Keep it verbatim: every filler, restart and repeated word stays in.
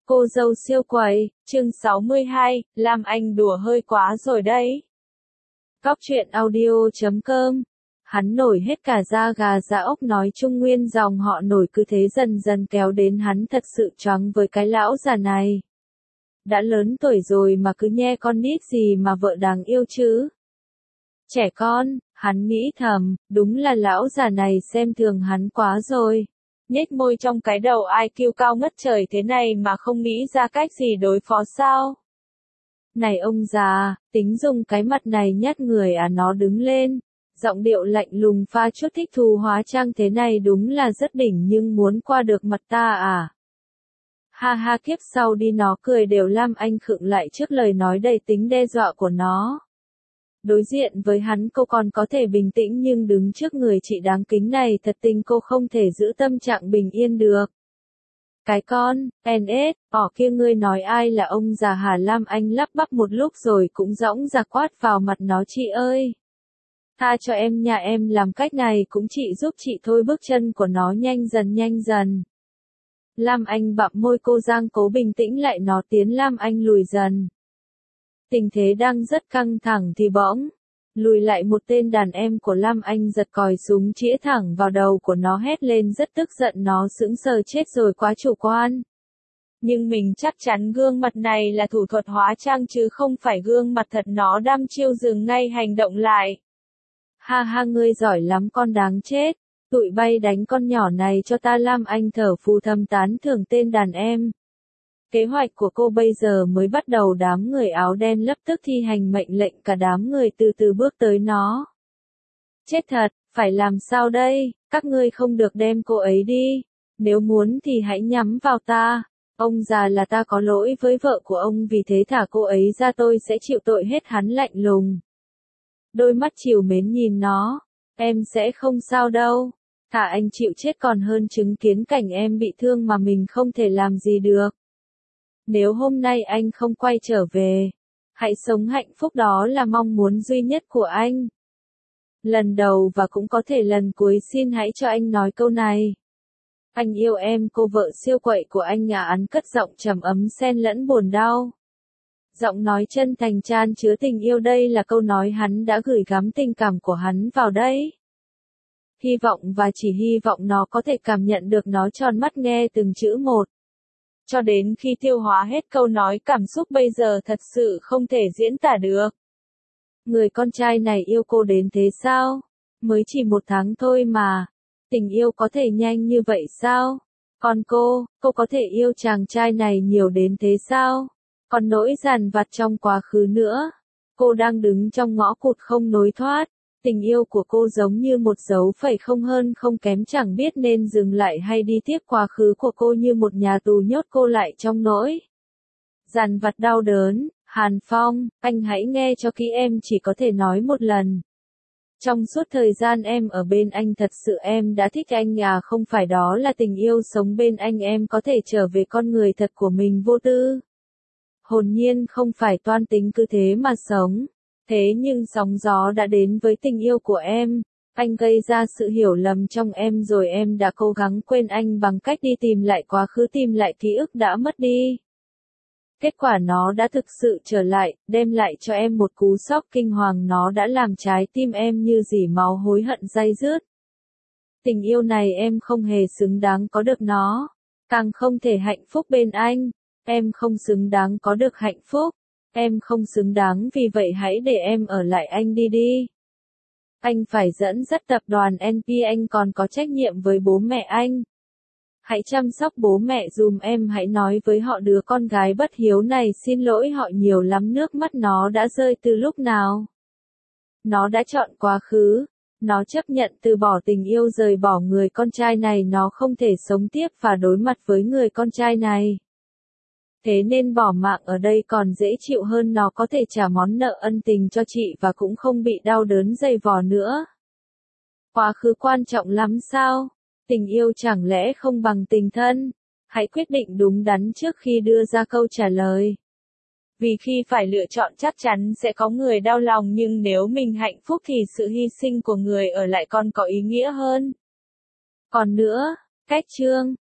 Cô dâu siêu quậy, chương sáu mươi hai, Lam Anh đùa hơi quá rồi đấy. Cóc truyện audio chấm com. Hắn nổi hết cả da gà da ốc, nói chung nguyên dòng họ nổi cứ thế dần dần kéo đến, hắn thật sự choáng với cái lão già này. Đã lớn tuổi rồi mà cứ nhe con nít gì mà vợ đáng yêu chứ. Trẻ con, hắn nghĩ thầm, đúng là lão già này xem thường hắn quá rồi. Nhếch môi trong cái đầu i kiu cao ngất trời thế này mà không nghĩ ra cách gì đối phó sao? Này ông già, tính dùng cái mặt này nhát người à? Nó đứng lên, giọng điệu lạnh lùng pha chút thích thú, hóa trang thế này đúng là rất đỉnh, nhưng muốn qua được mặt ta à? Ha ha, kiếp sau đi, nó cười đều. Lam Anh khựng lại trước lời nói đầy tính đe dọa của nó. Đối diện với hắn cô còn có thể bình tĩnh, nhưng đứng trước người chị đáng kính này thật tình cô không thể giữ tâm trạng bình yên được. Cái con, en ét, ỏ kia, ngươi nói ai là ông già hả? Lam Anh lắp bắp một lúc rồi cũng dõng dạc quát vào mặt nó, chị ơi. Tha cho em, nhà em làm cách này cũng chị giúp chị thôi. Bước chân của nó nhanh dần nhanh dần. Lam Anh bặm môi, cô giang cố bình tĩnh lại, nó tiến Lam Anh lùi dần. Tình thế đang rất căng thẳng thì bỗng, lùi lại một tên đàn em của Lam Anh giật còi súng chĩa thẳng vào đầu của nó, hét lên rất tức giận. Nó sững sờ, chết rồi, quá chủ quan. Nhưng mình chắc chắn gương mặt này là thủ thuật hóa trang chứ không phải gương mặt thật. Nó đăm chiêu dừng ngay hành động lại. Ha ha, ngươi giỏi lắm con đáng chết. Tụi bay đánh con nhỏ này cho ta. Lam Anh thở phù thầm tán thưởng tên đàn em. Kế hoạch của cô bây giờ mới bắt đầu. Đám người áo đen lập tức thi hành mệnh lệnh, cả đám người từ từ bước tới nó. Chết thật, phải làm sao đây? Các ngươi không được đem cô ấy đi. Nếu muốn thì hãy nhắm vào ta. Ông già là ta có lỗi với vợ của ông, vì thế thả cô ấy ra, tôi sẽ chịu tội hết. Hắn lạnh lùng. Đôi mắt trìu mến nhìn nó. Em sẽ không sao đâu. Thả anh chịu chết còn hơn chứng kiến cảnh em bị thương mà mình không thể làm gì được. Nếu hôm nay anh không quay trở về, hãy sống hạnh phúc, đó là mong muốn duy nhất của anh. Lần đầu và cũng có thể lần cuối, xin hãy cho anh nói câu này. Anh yêu em. Cô vợ siêu quậy của anh à? Hắn cất giọng trầm ấm xen lẫn buồn đau. Giọng nói chân thành chan chứa tình yêu, đây là câu nói hắn đã gửi gắm tình cảm của hắn vào đấy. Hy vọng và chỉ hy vọng nó có thể cảm nhận được. Nó tròn mắt nghe từng chữ một. Cho đến khi tiêu hóa hết câu nói, cảm xúc bây giờ thật sự không thể diễn tả được. Người con trai này yêu cô đến thế sao? Mới chỉ một tháng thôi mà. Tình yêu có thể nhanh như vậy sao? Còn cô, cô có thể yêu chàng trai này nhiều đến thế sao? Còn nỗi dằn vặt trong quá khứ nữa. Cô đang đứng trong ngõ cụt không lối thoát. Tình yêu của cô giống như một dấu phẩy, không hơn không kém, chẳng biết nên dừng lại hay đi tiếp. Quá khứ của cô như một nhà tù nhốt cô lại trong nỗi dằn vặt đau đớn. Hàn Phong, anh hãy nghe cho kỹ, em chỉ có thể nói một lần. Trong suốt thời gian em ở bên anh, thật sự em đã thích anh à? Không phải đó là tình yêu, sống bên anh em có thể trở về con người thật của mình, vô tư, hồn nhiên, không phải toan tính, cứ thế mà sống. Thế nhưng sóng gió đã đến với tình yêu của em. Anh gây ra sự hiểu lầm trong em rồi, em đã cố gắng quên anh bằng cách đi tìm lại quá khứ, tìm lại ký ức đã mất đi. Kết quả nó đã thực sự trở lại, đem lại cho em một cú sốc kinh hoàng. Nó đã làm trái tim em như dỉ máu, hối hận day dứt. Tình yêu này em không hề xứng đáng có được nó. Càng không thể hạnh phúc bên anh. Em không xứng đáng có được hạnh phúc. Em không xứng đáng, vì vậy hãy để em ở lại anh đi đi. Anh phải dẫn dắt tập đoàn en pê, anh còn có trách nhiệm với bố mẹ anh. Hãy chăm sóc bố mẹ dùm em, hãy nói với họ đứa con gái bất hiếu này xin lỗi họ nhiều lắm. Nước mắt nó đã rơi từ lúc nào? Nó đã chọn quá khứ. Nó chấp nhận từ bỏ tình yêu, rời bỏ người con trai này. Nó không thể sống tiếp và đối mặt với người con trai này. Thế nên bỏ mạng ở đây còn dễ chịu hơn. Nó có thể trả món nợ ân tình cho chị và cũng không bị đau đớn dày vò nữa. Quá khứ quan trọng lắm sao? Tình yêu chẳng lẽ không bằng tình thân? Hãy quyết định đúng đắn trước khi đưa ra câu trả lời. Vì khi phải lựa chọn chắc chắn sẽ có người đau lòng, nhưng nếu mình hạnh phúc thì sự hy sinh của người ở lại còn có ý nghĩa hơn. Còn nữa, cách chương